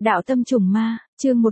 Đạo tâm trùng ma, chương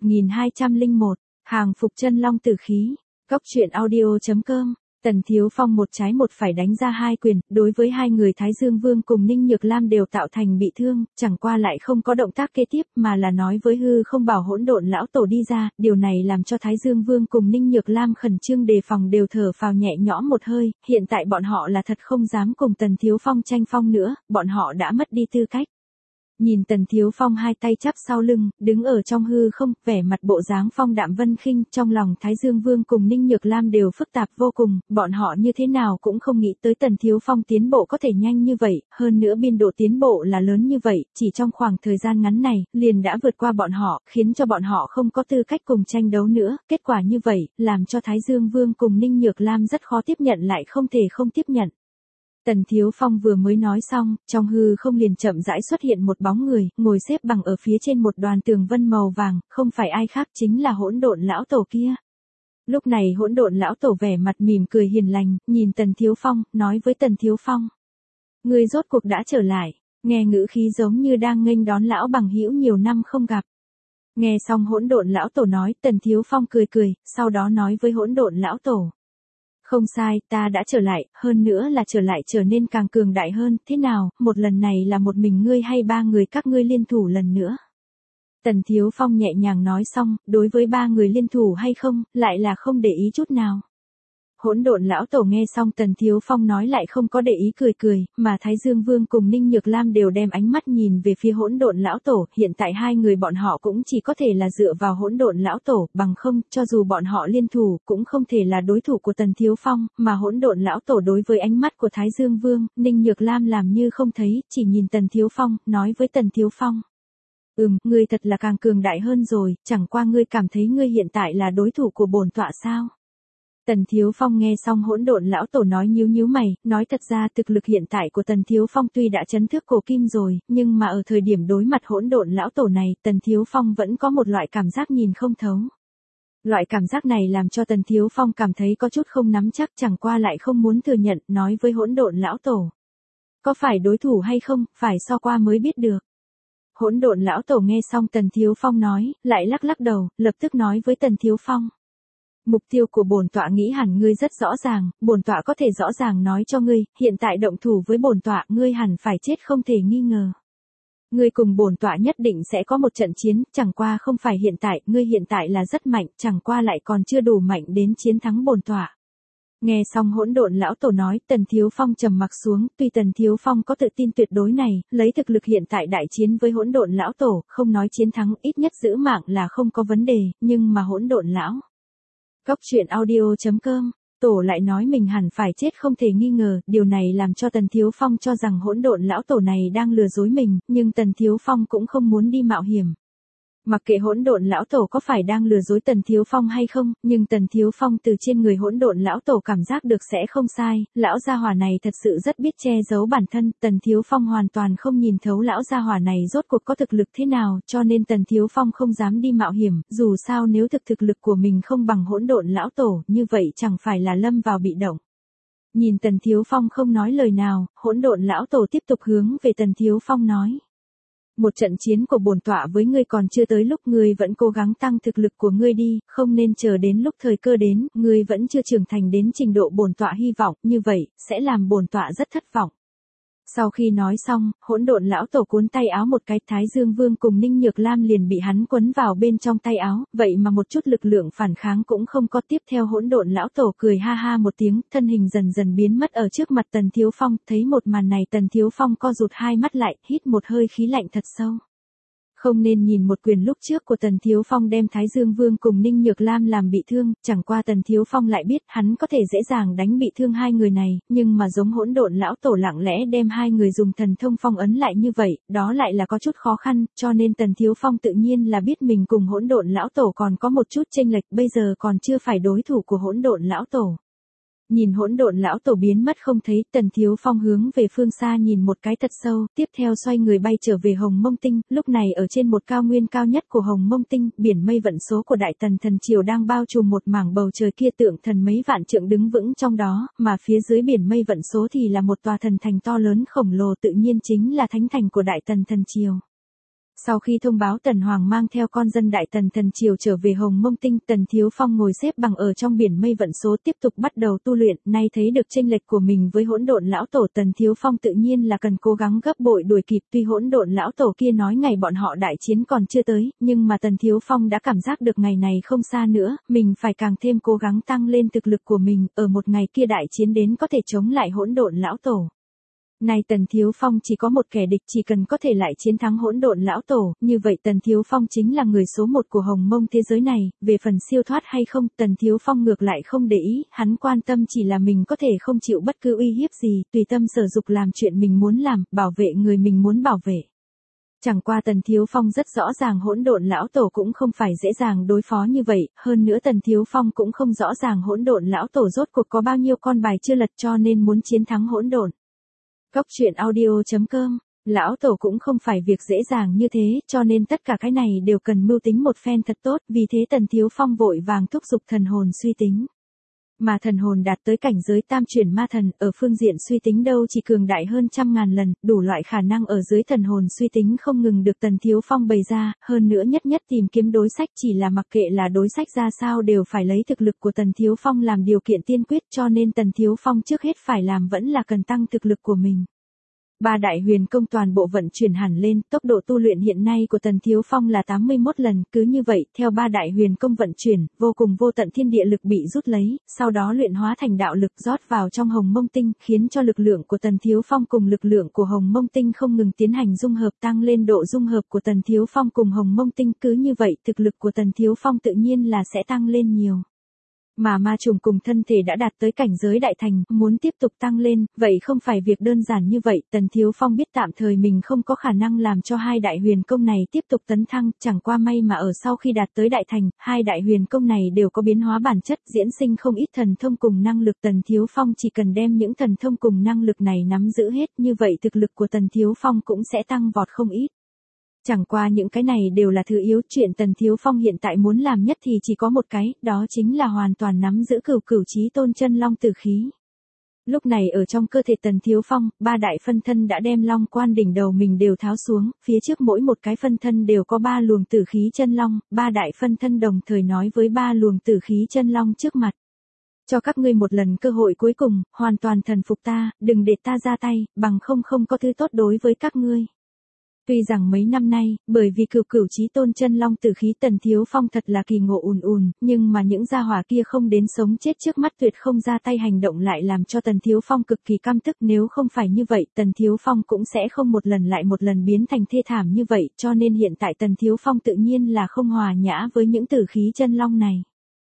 1201, hàng phục chân long tử khí. Góc truyện audio.com. Tần Thiếu Phong một trái một phải đánh ra hai quyền, đối với hai người Thái Dương Vương cùng Ninh Nhược Lam đều tạo thành bị thương, chẳng qua lại không có động tác kế tiếp mà là nói với hư không bảo hỗn độn lão tổ đi ra, điều này làm cho Thái Dương Vương cùng Ninh Nhược Lam khẩn trương đề phòng đều thở phào nhẹ nhõm một hơi, hiện tại bọn họ là thật không dám cùng Tần Thiếu Phong tranh phong nữa, bọn họ đã mất đi tư cách. Nhìn Tần Thiếu Phong hai tay chắp sau lưng, đứng ở trong hư không, vẻ mặt bộ dáng phong đạm vân khinh, trong lòng Thái Dương Vương cùng Ninh Nhược Lam đều phức tạp vô cùng, bọn họ như thế nào cũng không nghĩ tới Tần Thiếu Phong tiến bộ có thể nhanh như vậy, hơn nữa biên độ tiến bộ là lớn như vậy, chỉ trong khoảng thời gian ngắn này, liền đã vượt qua bọn họ, khiến cho bọn họ không có tư cách cùng tranh đấu nữa, kết quả như vậy, làm cho Thái Dương Vương cùng Ninh Nhược Lam rất khó tiếp nhận lại không thể không tiếp nhận. Tần Thiếu Phong vừa mới nói xong, trong hư không liền chậm rãi xuất hiện một bóng người, ngồi xếp bằng ở phía trên một đoàn tường vân màu vàng, không phải ai khác chính là hỗn độn lão tổ kia. Lúc này hỗn độn lão tổ vẻ mặt mỉm cười hiền lành, nhìn Tần Thiếu Phong, nói với Tần Thiếu Phong. Người rốt cuộc đã trở lại, nghe ngữ khí giống như đang nghênh đón lão bằng hữu nhiều năm không gặp. Nghe xong hỗn độn lão tổ nói, Tần Thiếu Phong cười cười, sau đó nói với hỗn độn lão tổ. Không sai, ta đã trở lại, hơn nữa là trở lại trở nên càng cường đại hơn, thế nào, một lần này là một mình ngươi hay ba người các ngươi liên thủ lần nữa? Tần Thiếu Phong nhẹ nhàng nói xong, đối với ba người liên thủ hay không, lại là không để ý chút nào. Hỗn độn lão tổ nghe xong Tần Thiếu Phong nói lại không có để ý cười cười, mà Thái Dương Vương cùng Ninh Nhược Lam đều đem ánh mắt nhìn về phía hỗn độn lão tổ, hiện tại hai người bọn họ cũng chỉ có thể là dựa vào hỗn độn lão tổ, bằng không, cho dù bọn họ liên thủ, cũng không thể là đối thủ của Tần Thiếu Phong, mà hỗn độn lão tổ đối với ánh mắt của Thái Dương Vương, Ninh Nhược Lam làm như không thấy, chỉ nhìn Tần Thiếu Phong, nói với Tần Thiếu Phong. Ngươi thật là càng cường đại hơn rồi, chẳng qua ngươi cảm thấy ngươi hiện tại là đối thủ của bổn tọa sao? Tần Thiếu Phong nghe xong hỗn độn lão tổ nói nhíu nhíu mày, nói thật ra thực lực hiện tại của Tần Thiếu Phong tuy đã chấn thức cổ kim rồi, nhưng mà ở thời điểm đối mặt hỗn độn lão tổ này, Tần Thiếu Phong vẫn có một loại cảm giác nhìn không thấu. Loại cảm giác này làm cho Tần Thiếu Phong cảm thấy có chút không nắm chắc, chẳng qua lại không muốn thừa nhận, nói với hỗn độn lão tổ. Có phải đối thủ hay không, phải so qua mới biết được. Hỗn độn lão tổ nghe xong Tần Thiếu Phong nói, lại lắc lắc đầu, lập tức nói với Tần Thiếu Phong. Mục tiêu của bổn tọa nghĩ hẳn ngươi rất rõ ràng, bổn tọa có thể rõ ràng nói cho ngươi, hiện tại động thủ với bổn tọa, ngươi hẳn phải chết không thể nghi ngờ. Ngươi cùng bổn tọa nhất định sẽ có một trận chiến, chẳng qua không phải hiện tại, ngươi hiện tại là rất mạnh, chẳng qua lại còn chưa đủ mạnh đến chiến thắng bổn tọa. Nghe xong hỗn độn lão tổ nói, Tần Thiếu Phong trầm mặc xuống, tuy Tần Thiếu Phong có tự tin tuyệt đối này, lấy thực lực hiện tại đại chiến với hỗn độn lão tổ, không nói chiến thắng, ít nhất giữ mạng là không có vấn đề, nhưng mà hỗn độn lão. Góc truyện audio.com, tổ lại nói mình hẳn phải chết không thể nghi ngờ, điều này làm cho Tần Thiếu Phong cho rằng hỗn độn lão tổ này đang lừa dối mình, nhưng Tần Thiếu Phong cũng không muốn đi mạo hiểm. Mặc kệ hỗn độn lão tổ có phải đang lừa dối Tần Thiếu Phong hay không, nhưng Tần Thiếu Phong từ trên người hỗn độn lão tổ cảm giác được sẽ không sai, lão gia hỏa này thật sự rất biết che giấu bản thân, Tần Thiếu Phong hoàn toàn không nhìn thấu lão gia hỏa này rốt cuộc có thực lực thế nào, cho nên Tần Thiếu Phong không dám đi mạo hiểm, dù sao nếu thực lực của mình không bằng hỗn độn lão tổ, như vậy chẳng phải là lâm vào bị động. Nhìn Tần Thiếu Phong không nói lời nào, hỗn độn lão tổ tiếp tục hướng về Tần Thiếu Phong nói. Một trận chiến của bổn tọa với ngươi còn chưa tới lúc, ngươi vẫn cố gắng tăng thực lực của ngươi đi, không nên chờ đến lúc thời cơ đến, ngươi vẫn chưa trưởng thành đến trình độ bổn tọa hy vọng, như vậy, sẽ làm bổn tọa rất thất vọng. Sau khi nói xong, hỗn độn lão tổ cuốn tay áo một cái, Thái Dương Vương cùng Ninh Nhược Lam liền bị hắn quấn vào bên trong tay áo, vậy mà một chút lực lượng phản kháng cũng không có. Tiếp theo hỗn độn lão tổ cười ha ha một tiếng, thân hình dần dần biến mất ở trước mặt Tần Thiếu Phong, thấy một màn này Tần Thiếu Phong co rụt hai mắt lại, hít một hơi khí lạnh thật sâu. Không nên nhìn một quyền lúc trước của Tần Thiếu Phong đem Thái Dương Vương cùng Ninh Nhược Lam làm bị thương, chẳng qua Tần Thiếu Phong lại biết hắn có thể dễ dàng đánh bị thương hai người này, nhưng mà giống hỗn độn lão tổ lặng lẽ đem hai người dùng thần thông phong ấn lại như vậy, đó lại là có chút khó khăn, cho nên Tần Thiếu Phong tự nhiên là biết mình cùng hỗn độn lão tổ còn có một chút chênh lệch, bây giờ còn chưa phải đối thủ của hỗn độn lão tổ. Nhìn hỗn độn lão tổ biến mất không thấy, Tần Thiếu Phong hướng về phương xa nhìn một cái thật sâu, tiếp theo xoay người bay trở về Hồng Mông Tinh, lúc này ở trên một cao nguyên cao nhất của Hồng Mông Tinh, biển mây vận số của Đại Tần thần triều đang bao trùm một mảng bầu trời kia, tượng thần mấy vạn trượng đứng vững trong đó, mà phía dưới biển mây vận số thì là một tòa thần thành to lớn khổng lồ, tự nhiên chính là thánh thành của Đại Tần thần triều. Sau khi thông báo Tần Hoàng mang theo con dân Đại Tần thần triều trở về Hồng Mông Tinh, Tần Thiếu Phong ngồi xếp bằng ở trong biển mây vận số tiếp tục bắt đầu tu luyện, nay thấy được chênh lệch của mình với Hỗn Độn lão tổ, Tần Thiếu Phong tự nhiên là cần cố gắng gấp bội đuổi kịp, tuy Hỗn Độn lão tổ kia nói ngày bọn họ đại chiến còn chưa tới, nhưng mà Tần Thiếu Phong đã cảm giác được ngày này không xa nữa, mình phải càng thêm cố gắng tăng lên thực lực của mình, ở một ngày kia đại chiến đến có thể chống lại Hỗn Độn lão tổ. Nay Tần Thiếu Phong chỉ có một kẻ địch, chỉ cần có thể lại chiến thắng Hỗn Độn lão tổ, như vậy Tần Thiếu Phong chính là người số một của Hồng Mông thế giới này, về phần siêu thoát hay không, Tần Thiếu Phong ngược lại không để ý, hắn quan tâm chỉ là mình có thể không chịu bất cứ uy hiếp gì, tùy tâm sở dục làm chuyện mình muốn làm, bảo vệ người mình muốn bảo vệ. Chẳng qua Tần Thiếu Phong rất rõ ràng Hỗn Độn lão tổ cũng không phải dễ dàng đối phó như vậy, hơn nữa Tần Thiếu Phong cũng không rõ ràng Hỗn Độn lão tổ rốt cuộc có bao nhiêu con bài chưa lật, cho nên muốn chiến thắng Hỗn Độn. Góc truyện audio.com, lão tổ cũng không phải việc dễ dàng như thế, cho nên tất cả cái này đều cần mưu tính một phen thật tốt, vì thế Tần Thiếu Phong vội vàng thúc giục thần hồn suy tính. Mà thần hồn đạt tới cảnh giới tam chuyển ma thần, ở phương diện suy tính đâu chỉ cường đại hơn 100.000 lần, đủ loại khả năng ở dưới thần hồn suy tính không ngừng được Tần Thiếu Phong bày ra, hơn nữa nhất tìm kiếm đối sách, chỉ là mặc kệ là đối sách ra sao đều phải lấy thực lực của Tần Thiếu Phong làm điều kiện tiên quyết, cho nên Tần Thiếu Phong trước hết phải làm vẫn là cần tăng thực lực của mình. Ba đại huyền công toàn bộ vận chuyển hẳn lên, tốc độ tu luyện hiện nay của Tần Thiếu Phong là 81 lần, cứ như vậy, theo ba đại huyền công vận chuyển, vô cùng vô tận thiên địa lực bị rút lấy, sau đó luyện hóa thành đạo lực rót vào trong Hồng Mông Tinh, khiến cho lực lượng của Tần Thiếu Phong cùng lực lượng của Hồng Mông Tinh không ngừng tiến hành dung hợp, tăng lên độ dung hợp của Tần Thiếu Phong cùng Hồng Mông Tinh, cứ như vậy, thực lực của Tần Thiếu Phong tự nhiên là sẽ tăng lên nhiều. Mà ma trùng cùng thân thể đã đạt tới cảnh giới đại thành, muốn tiếp tục tăng lên, vậy không phải việc đơn giản như vậy, Tần Thiếu Phong biết tạm thời mình không có khả năng làm cho hai đại huyền công này tiếp tục tấn thăng, chẳng qua may mà ở sau khi đạt tới đại thành, hai đại huyền công này đều có biến hóa bản chất, diễn sinh không ít thần thông cùng năng lực, Tần Thiếu Phong chỉ cần đem những thần thông cùng năng lực này nắm giữ hết, như vậy thực lực của Tần Thiếu Phong cũng sẽ tăng vọt không ít. Chẳng qua những cái này đều là thứ yếu, chuyện Tần Thiếu Phong hiện tại muốn làm nhất thì chỉ có một cái, đó chính là hoàn toàn nắm giữ cửu chí tôn chân long tử khí. Lúc này ở trong cơ thể Tần Thiếu Phong, ba đại phân thân đã đem long quan đỉnh đầu mình đều tháo xuống, phía trước mỗi một cái phân thân đều có ba luồng tử khí chân long, ba đại phân thân đồng thời nói với ba luồng tử khí chân long trước mặt. Cho các ngươi một lần cơ hội cuối cùng, hoàn toàn thần phục ta, đừng để ta ra tay, bằng không có thứ tốt đối với các ngươi. Tuy rằng mấy năm nay, bởi vì cửu chí tôn chân long tử khí Tần Thiếu Phong thật là kỳ ngộ ùn, nhưng mà những gia hỏa kia không đến sống chết trước mắt tuyệt không ra tay hành động lại làm cho Tần Thiếu Phong cực kỳ căm tức, nếu không phải như vậy, Tần Thiếu Phong cũng sẽ không một lần lại một lần biến thành thê thảm như vậy, cho nên hiện tại Tần Thiếu Phong tự nhiên là không hòa nhã với những tử khí chân long này.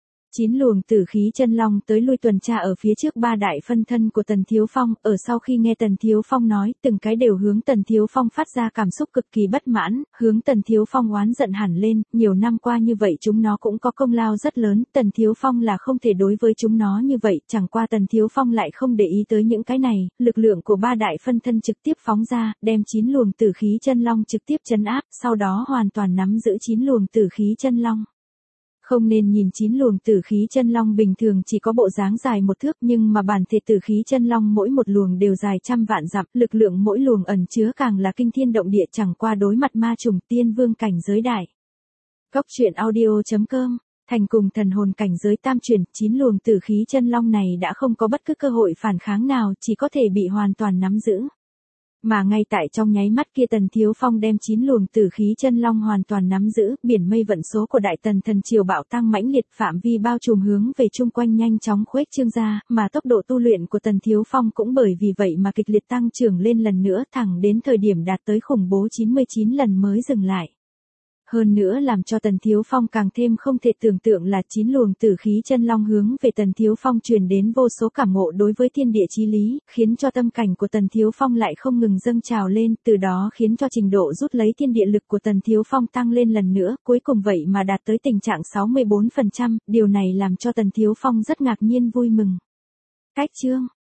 9 luồng tử khí chân long tới lui tuần tra ở phía trước ba đại phân thân của Tần Thiếu Phong, ở sau khi nghe Tần Thiếu Phong nói, từng cái đều hướng Tần Thiếu Phong phát ra cảm xúc cực kỳ bất mãn, hướng Tần Thiếu Phong oán giận hẳn lên, nhiều năm qua như vậy chúng nó cũng có công lao rất lớn, Tần Thiếu Phong là không thể đối với chúng nó như vậy, chẳng qua Tần Thiếu Phong lại không để ý tới những cái này, lực lượng của ba đại phân thân trực tiếp phóng ra, đem 9 luồng tử khí chân long trực tiếp trấn áp, sau đó hoàn toàn nắm giữ 9 luồng tử khí chân long. Không nên nhìn 9 luồng tử khí chân long bình thường chỉ có bộ dáng dài một thước, nhưng mà bản thể tử khí chân long mỗi một luồng đều dài trăm vạn dặm, lực lượng mỗi luồng ẩn chứa càng là kinh thiên động địa, chẳng qua đối mặt ma trùng tiên vương cảnh giới đại. Góc truyện audio.com, thành cùng thần hồn cảnh giới tam chuyển, 9 luồng tử khí chân long này đã không có bất cứ cơ hội phản kháng nào, chỉ có thể bị hoàn toàn nắm giữ. Mà ngay tại trong nháy mắt kia Tần Thiếu Phong đem 9 luồng tử khí chân long hoàn toàn nắm giữ, biển mây vận số của Đại Tần thần triều bạo tăng mãnh liệt, phạm vi bao trùm hướng về chung quanh nhanh chóng khuếch trương ra, mà tốc độ tu luyện của Tần Thiếu Phong cũng bởi vì vậy mà kịch liệt tăng trưởng lên lần nữa, thẳng đến thời điểm đạt tới khủng bố 99 lần mới dừng lại. Hơn nữa làm cho Tần Thiếu Phong càng thêm không thể tưởng tượng là 9 luồng tử khí chân long hướng về Tần Thiếu Phong truyền đến vô số cảm ngộ đối với thiên địa chí lý, khiến cho tâm cảnh của Tần Thiếu Phong lại không ngừng dâng trào lên, từ đó khiến cho trình độ rút lấy thiên địa lực của Tần Thiếu Phong tăng lên lần nữa, cuối cùng vậy mà đạt tới tình trạng 64%, điều này làm cho Tần Thiếu Phong rất ngạc nhiên vui mừng. Cách chương